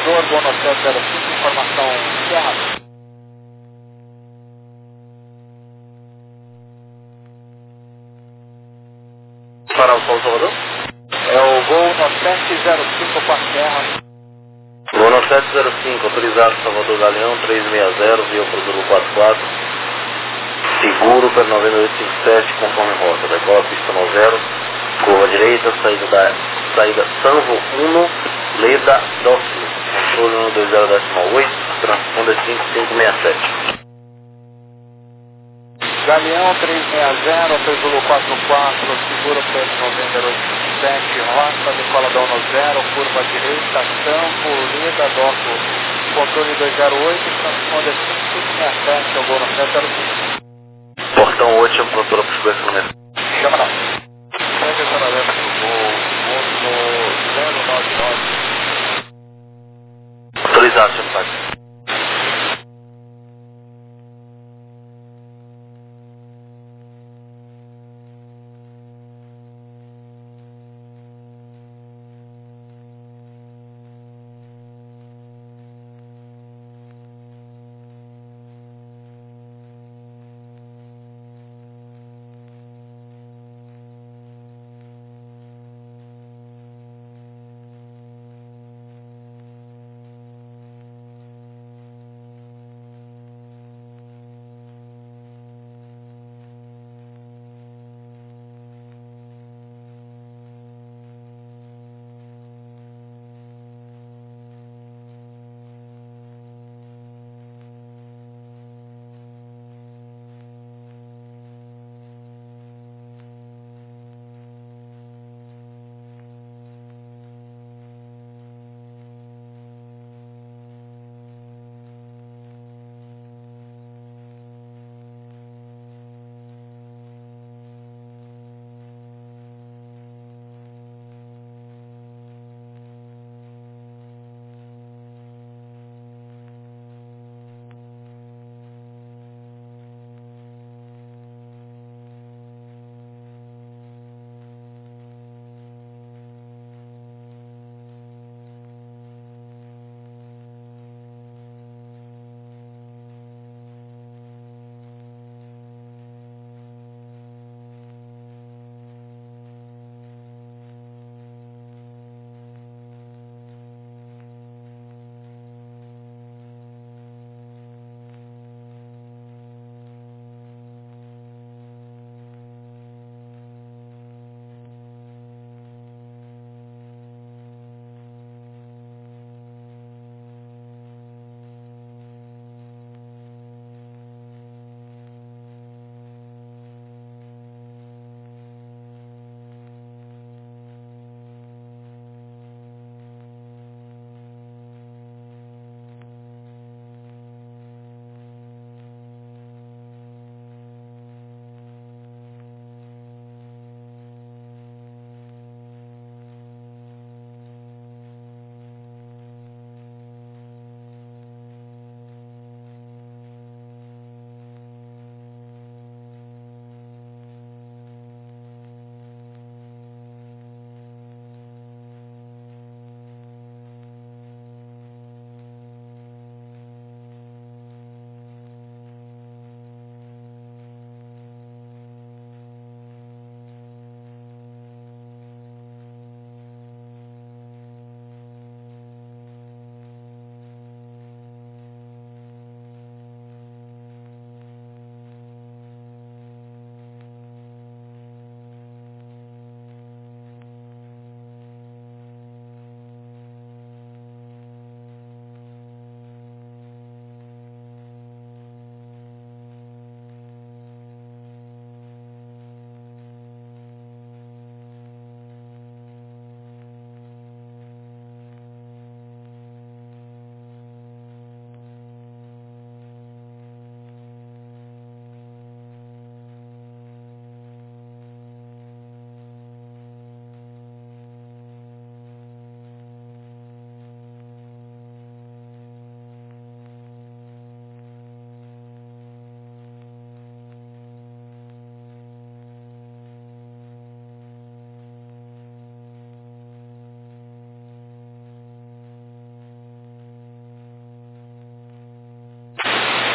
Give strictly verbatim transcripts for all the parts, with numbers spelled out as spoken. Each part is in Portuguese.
Salvador, Bono sete zero cinco, informação Serra. Para o Paulo Salvador? É o voo no sete zero cinco com a Serra. Voo no sete zero cinco, autorizado Salvador Galeão, trezentos e sessenta, via Cruzeiro quatro quatro. Seguro para noventa e oito cinquenta e sete, conforme rota. Decola pista no zero, curva direita, saída da saída Sanvo um, Leda Dócil. Controle um dois zero oito, transponder cinco cinco seis sete. Galeão trezentos e sessenta, Hotel Zulu quatro quatro, seguro para noventa e oito cinquenta e sete, rota, decola da um zero, curva direita, Sanvo, Leda Dócil. Controle dois zero oito, transponder cinco cinco seis sete, eu vou no sete zero cinco. Portão oito, chama para o expresso. Chama não. Segue a zona leste do voo, moço zero nove nove. Autorizado, senhor Táxi.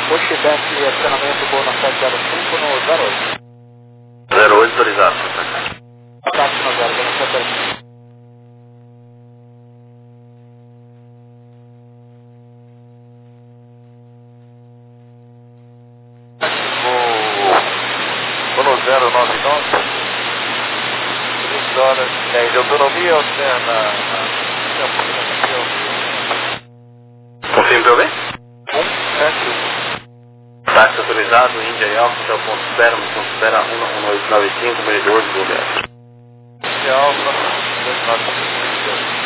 Pushback, acionamento voo na sete zero cinco no zero oito. zero oito autorizado. Ataque no zero, voo na sete zero cinco. Vou no zero nove nove. três horas e dez de autonomia ou se é na... Confirme pra eu ver? um sete um. Táxi autorizado, Índia e Alfa, até o ponto de espera, missão de espera um oito nove cinco, medidor de lugar. Índia Alfa, dois nove cinco.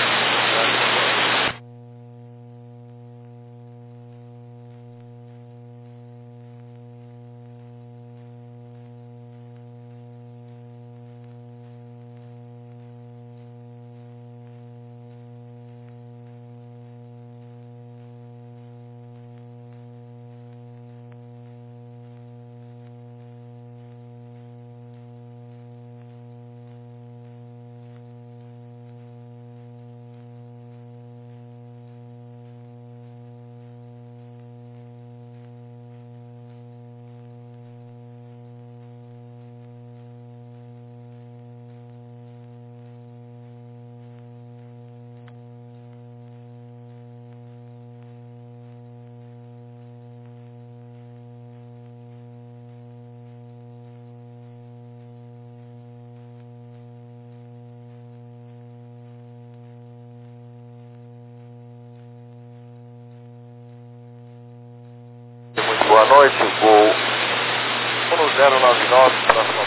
Boa noite, voo no zero nove nove, próximo.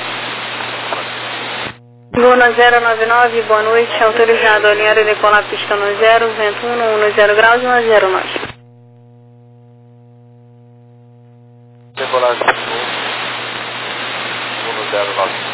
Voo no zero nove nove, boa noite, autorizado a alinhar e decolar a pista no zero, vento um, um zero graus e um zero nove. Decolagem de voo, voo no zero nove.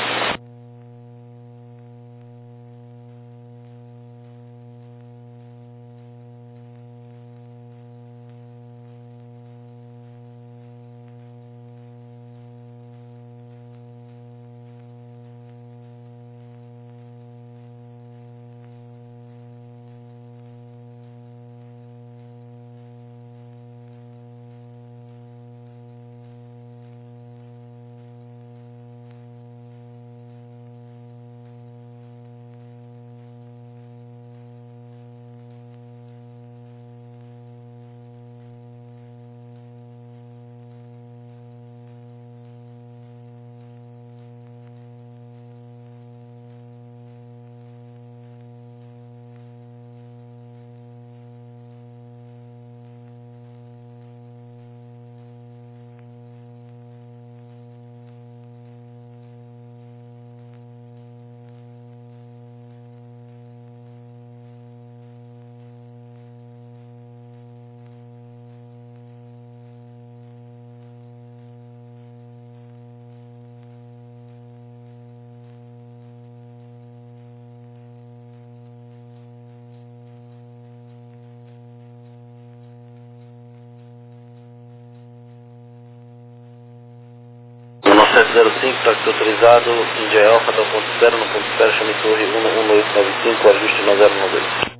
sete zero cinco, táxi autorizado, Índia Alfa, até o ponto de espera, no ponto de espera, chame torre um oito nove cinco, ajuste no zero nove oito.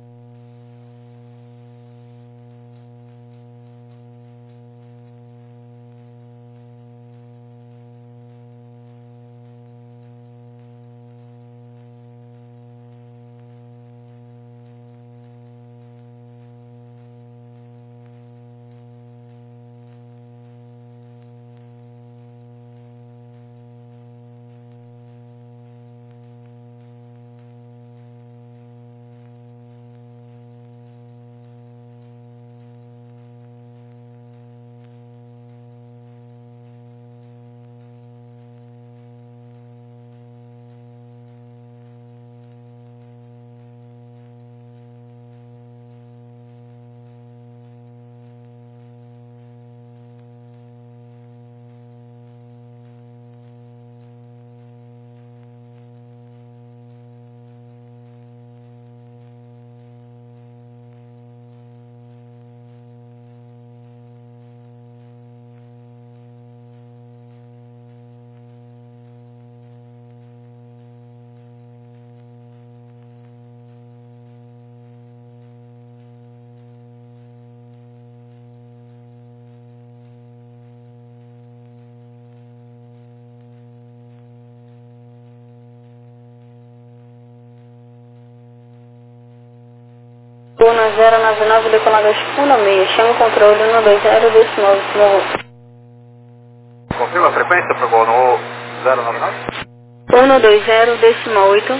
Uno zero nove nove, decolado uno meio, chama o controle um dois zero, decimal, decimal. Confirma a frequência para o voo no zero nove nove? um dois zero, decimal oito.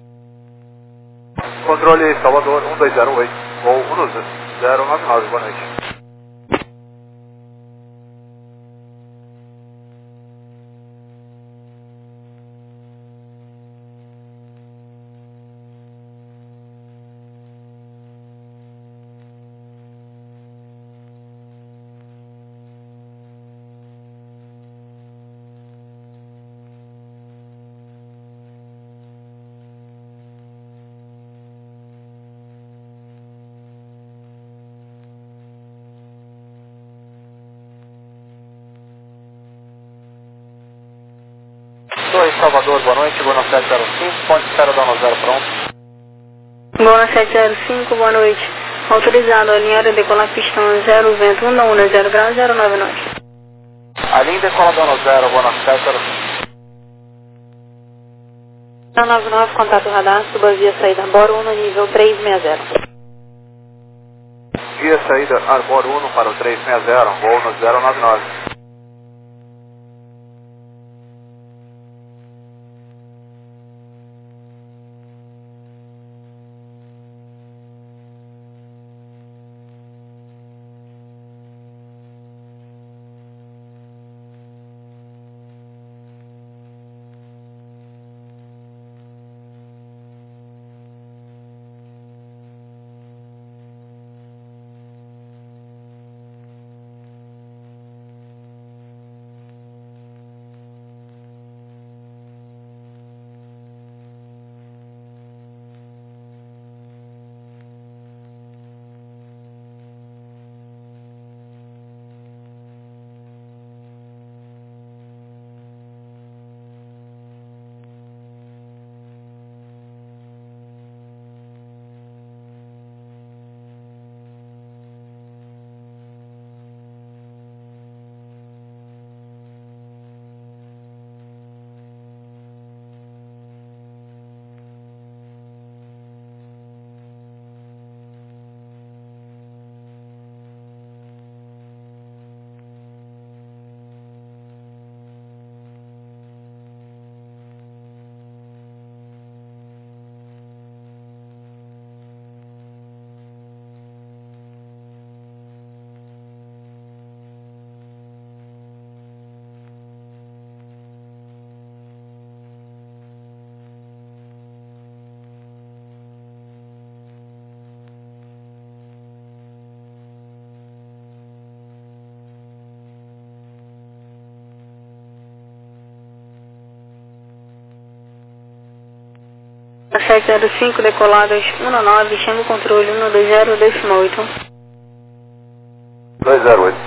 Controle Salvador um dois zero oito, voo um zero nove nove, boa noite. Oi, Salvador, boa noite, Boa sete zero cinco, ponte espera dar no zero pronto. Boa sete zero cinco, boa noite. Autorizado a alinhar e decolar pistão zero, vento um um zero grau, zero nove nove. Alinha e decola dano zero, Boa sete zero cinco. zero nove nove, contato radar, suba via saída Bora um no nível três seis zero. Via saída Arbor um para o três seis zero, voo no zero nove nove. sete zero cinco, decoladas um nove, chama o controle um dois zero, decimal oito. dois zero oito.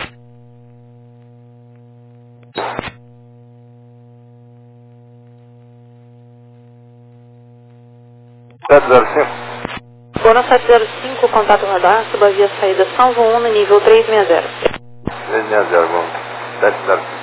sete zero cinco. Boa sete zero cinco, contato radar, suba via saída Salvo um no nível três seis zero. três seis zero, vamos. sete zero cinco.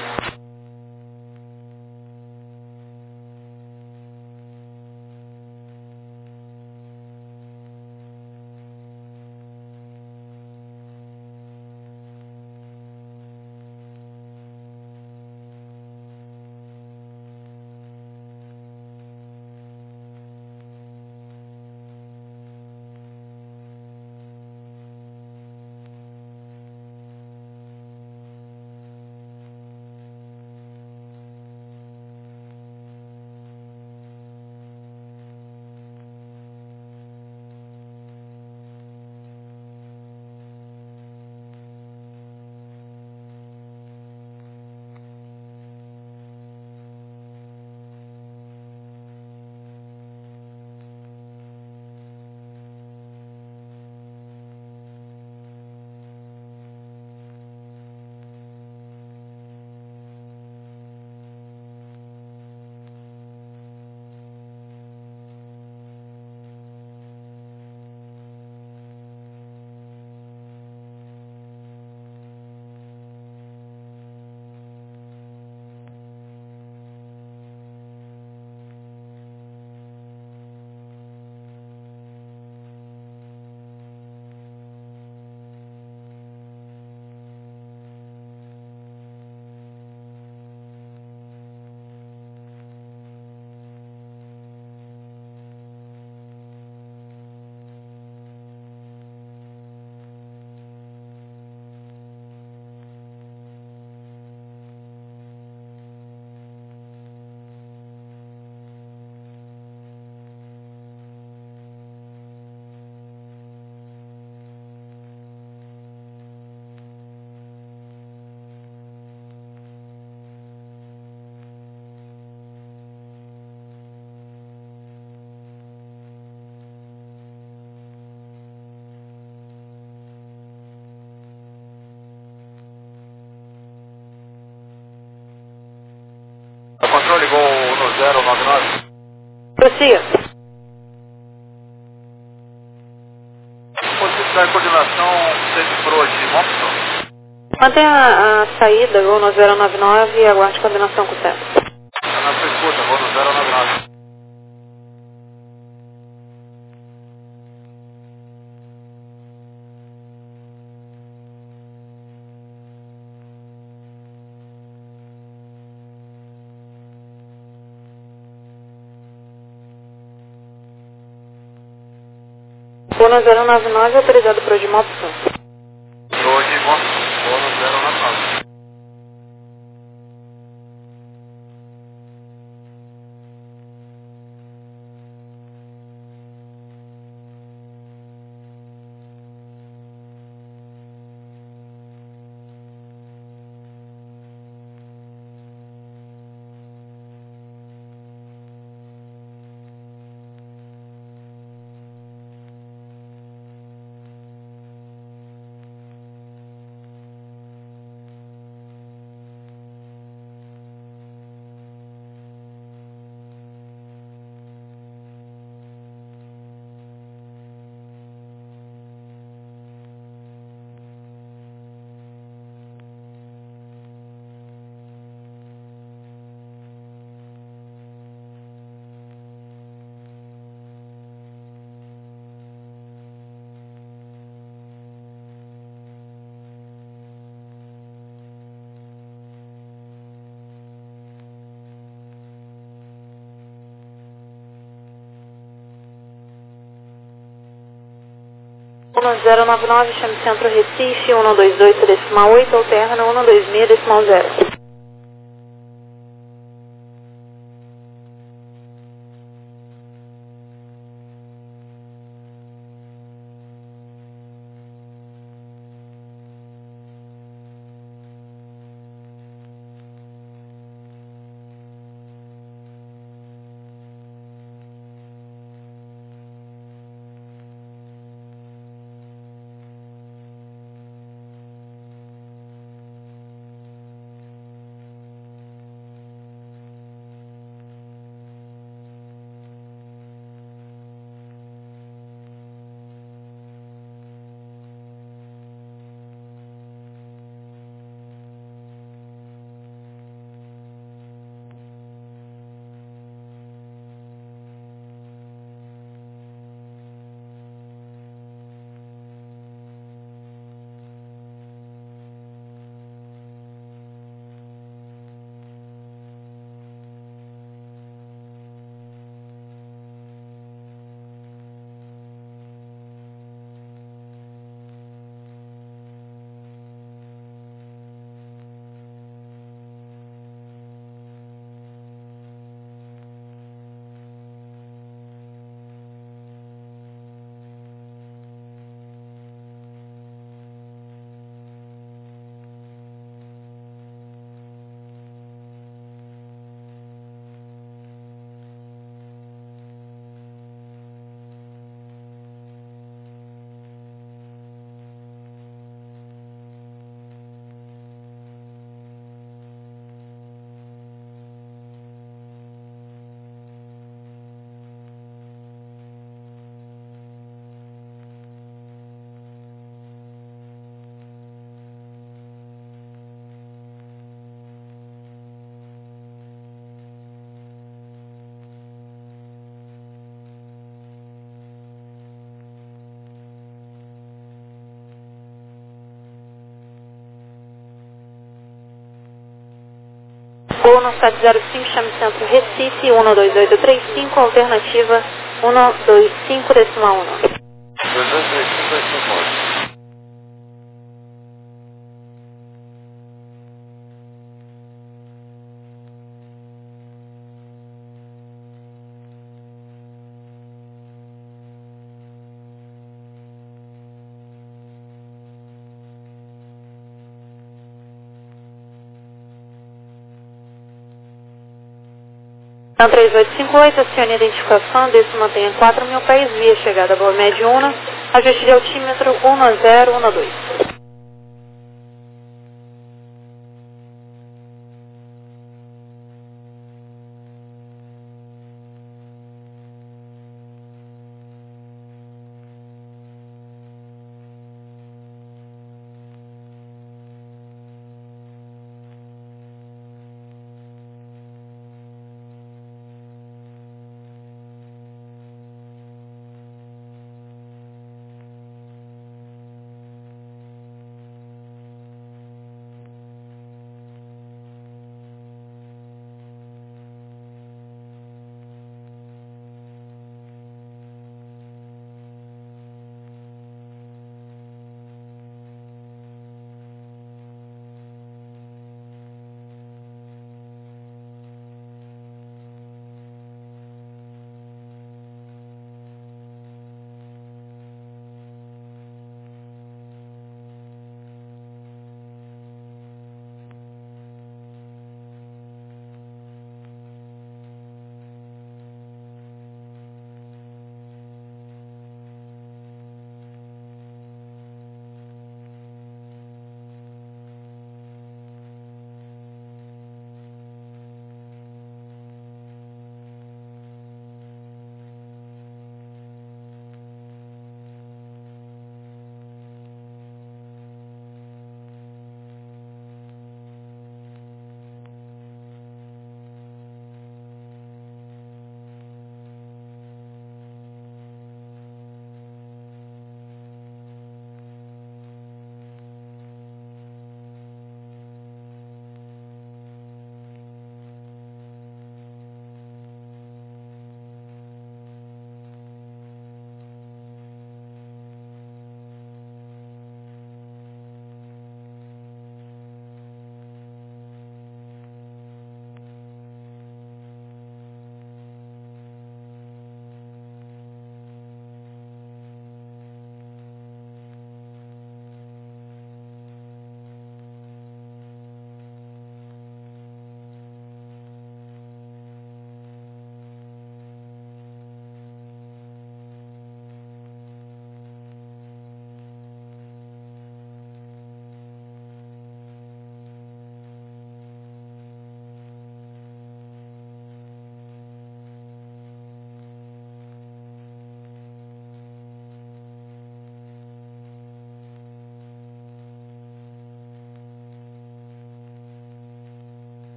zero nove nove. Prossiga. Possibilidade de coordenação seis pro de Mopson. Mantenha a, a saída, voo no zero nove nove e aguarde coordenação com o César. Na sua escuta, vou no zero nove nove. Voo no zero nove nove autorizado para o de Mopson. Pro de Mopson, vou no zero nove nove. um zero nove nove, chame Centro Recife, cento e vinte e oito decimal oito, alterna cento e vinte e seis decimal zero. Voo no sete zero cinco, chame Centro Recife, cento e vinte e oito trinta e cinco, alternativa cento e vinte e cinco decimal um. dois dois três cinco dois cinco oito. Então, três oito cinco oito, acione a identificação, desce mantenha em quatro mil pés, via chegada boa média Una, ajuste de altímetro um zero um dois.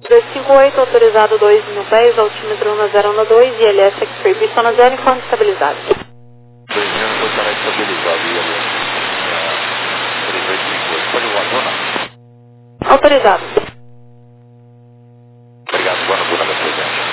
dois cinco oito, autorizado dois mil pés, altímetro um zero um dois, I L S X-Ray, pista na zero, informe estabilizado. dois mil não estará estabilizado, I L S. três dois cinco oito, pode voar, zona? Autorizado. Obrigado, boa noite, da presença.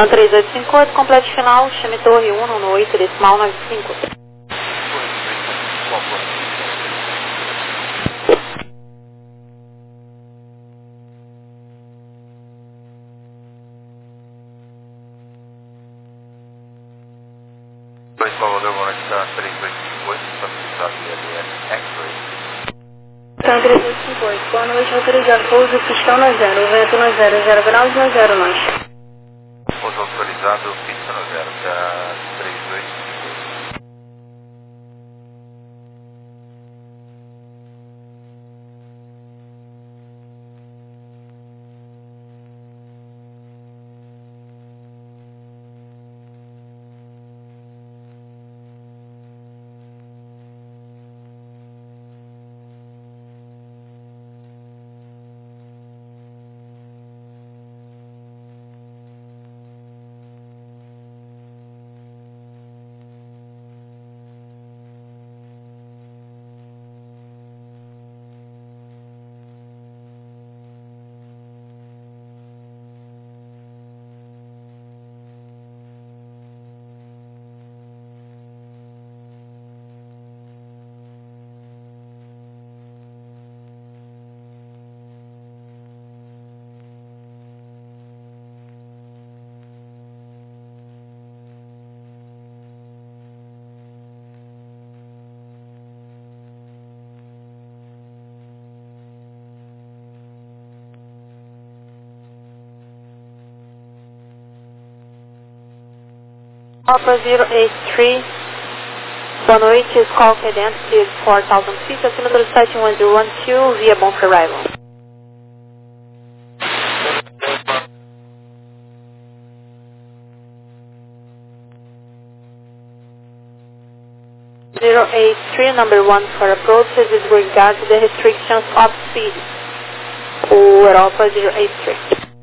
Então três oito cinco oito, complete final, chame torre um no oito, decimal nove cinco. dois Salvador, boa noite, tá três oito cinco oito, facilitado I L S X-Ray. Então três oito cinco oito, boa noite, autorizado pouso, pistão na zero, vento na zero, zero graus na zero nós. Pouso autorizado, pista no zero, tá três oito cinco oito. Alpha zero eight three, boa noite, call cadence, clear four thousand feet, altimetro sete um zero um dois, via bom for arrival. zero eight three, number one for approach, with regard to the restrictions of speed, for Alpha zero eight three.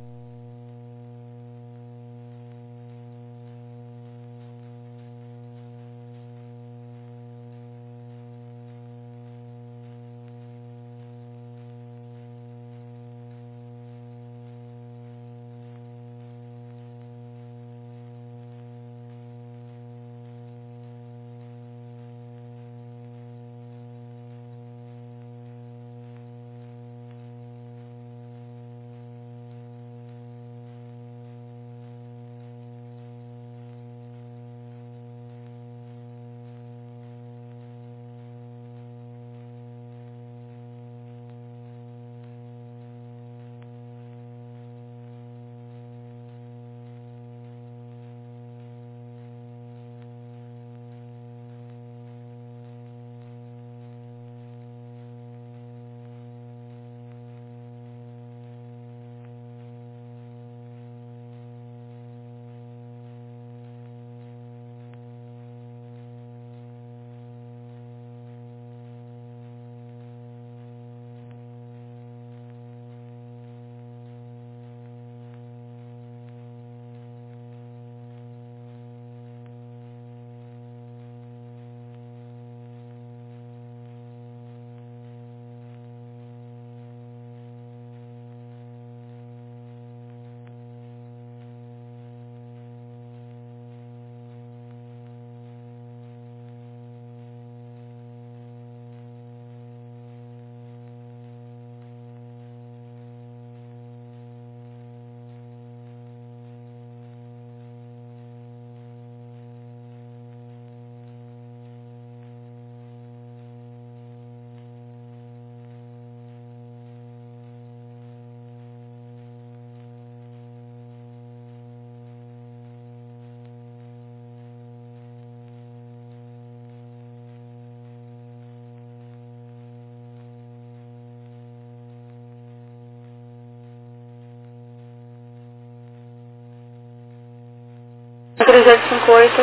três oito cinco oito,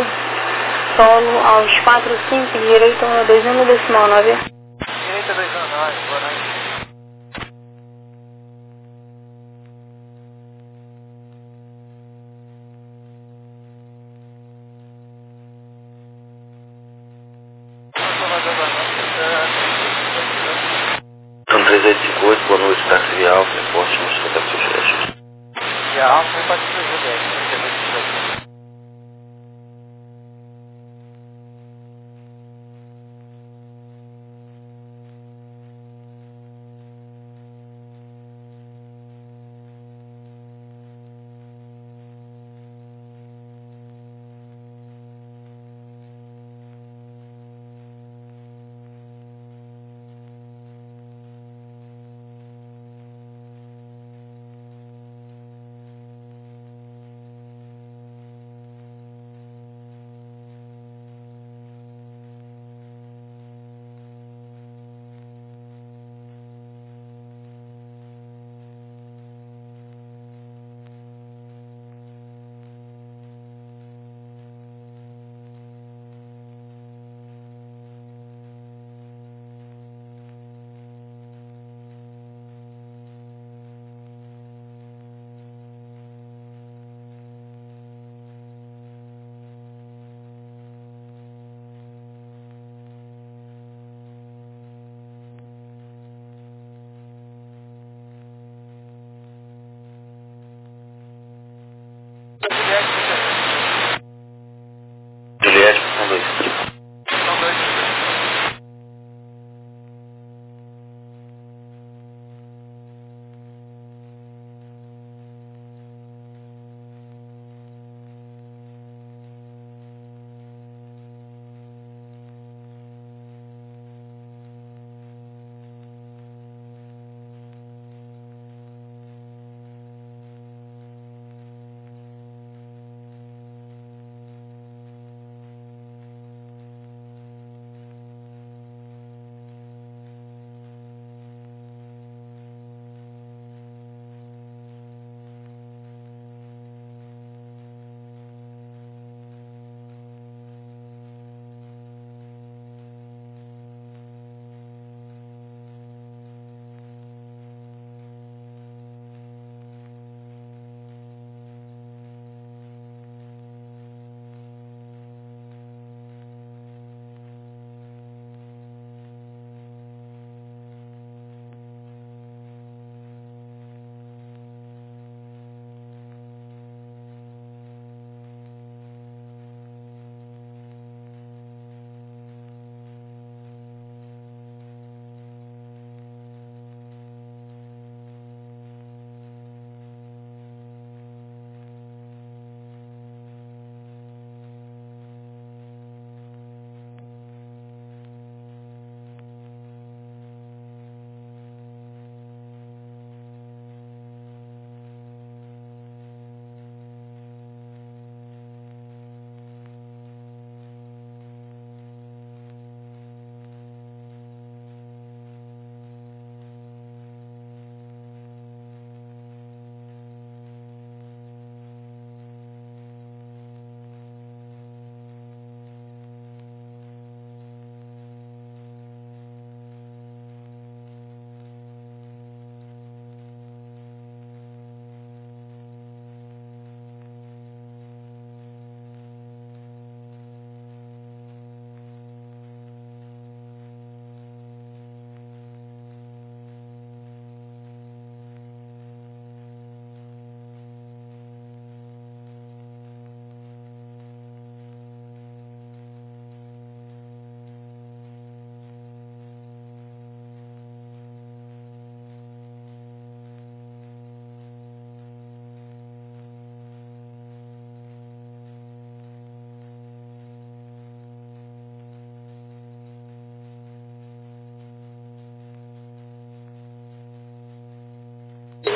solo aos quatro cinco, direito dois um no decimal nove. Direita dois um nove, boa noite. Então três oito cinco oito, boa noite, táxi Alfa, reporte, nos contatos fechados. E a Alfa pode ser o G D S,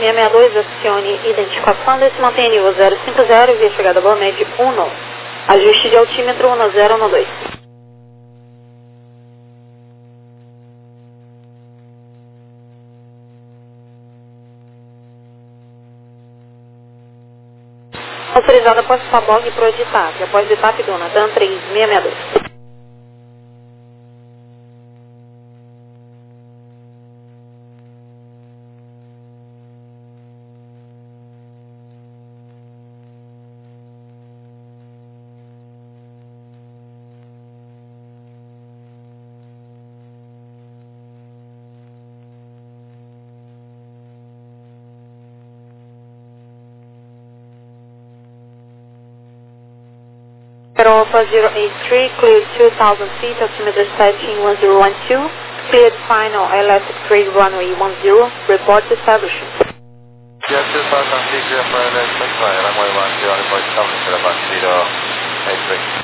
seis seis dois, acione identificação desse mantém N U zero cinco zero, via chegada Boa Média um. Ajuste de altímetro um zero um dois. Autorizado após Fabog para o EDITAP, após EDITAP Dona Dan três seis seis dois. Alpha zero eight three, cleared two thousand feet, altimeter setting one zero one two, cleared final electric three runway one zero, report established. Yes, two thousand feet, clear for electric three runway one zero, report established, about zero eight three.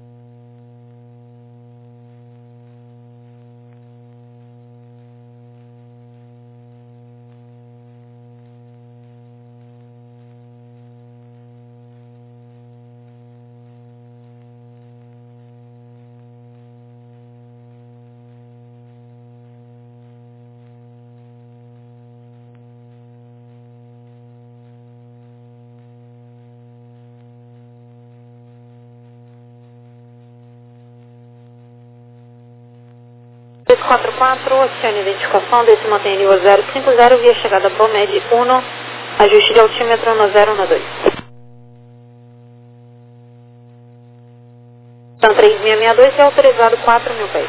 dois quatro quatro, acione identificação desse mantém N U zero cinco zero, via chegada Promed um, ajuste de altímetro um zero um dois. Então três seis seis dois é autorizado quatro mil pés.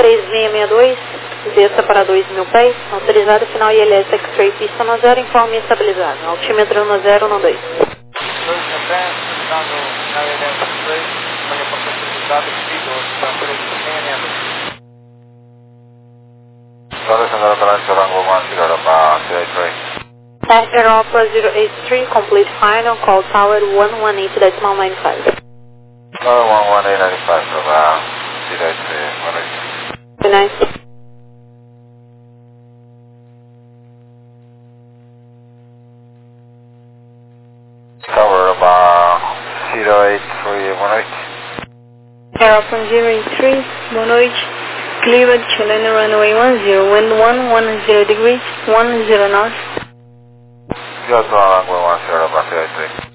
seis seis seis dois, desça para dois mil pés, autorizado final I L S X-Ray pista no zero, informe estabilizado, altímetro no zero no dois. dois mil pés, estado na I L S X-Ray, para reportar estabilizado, filho, para três seis seis dois. Air Europa zero eight three, complete final, call tower one one eight decimal nine five. Tower one one eight nine five, Nova zero eight three, one eight. Good night. Tower about zero eight three, one eight. Aeroplan zero eight three, boa noite. Cleared, Chilena runway one zero, wind one one zero degrees, one zero knots. Zero two, runway one zero, about zero eight three.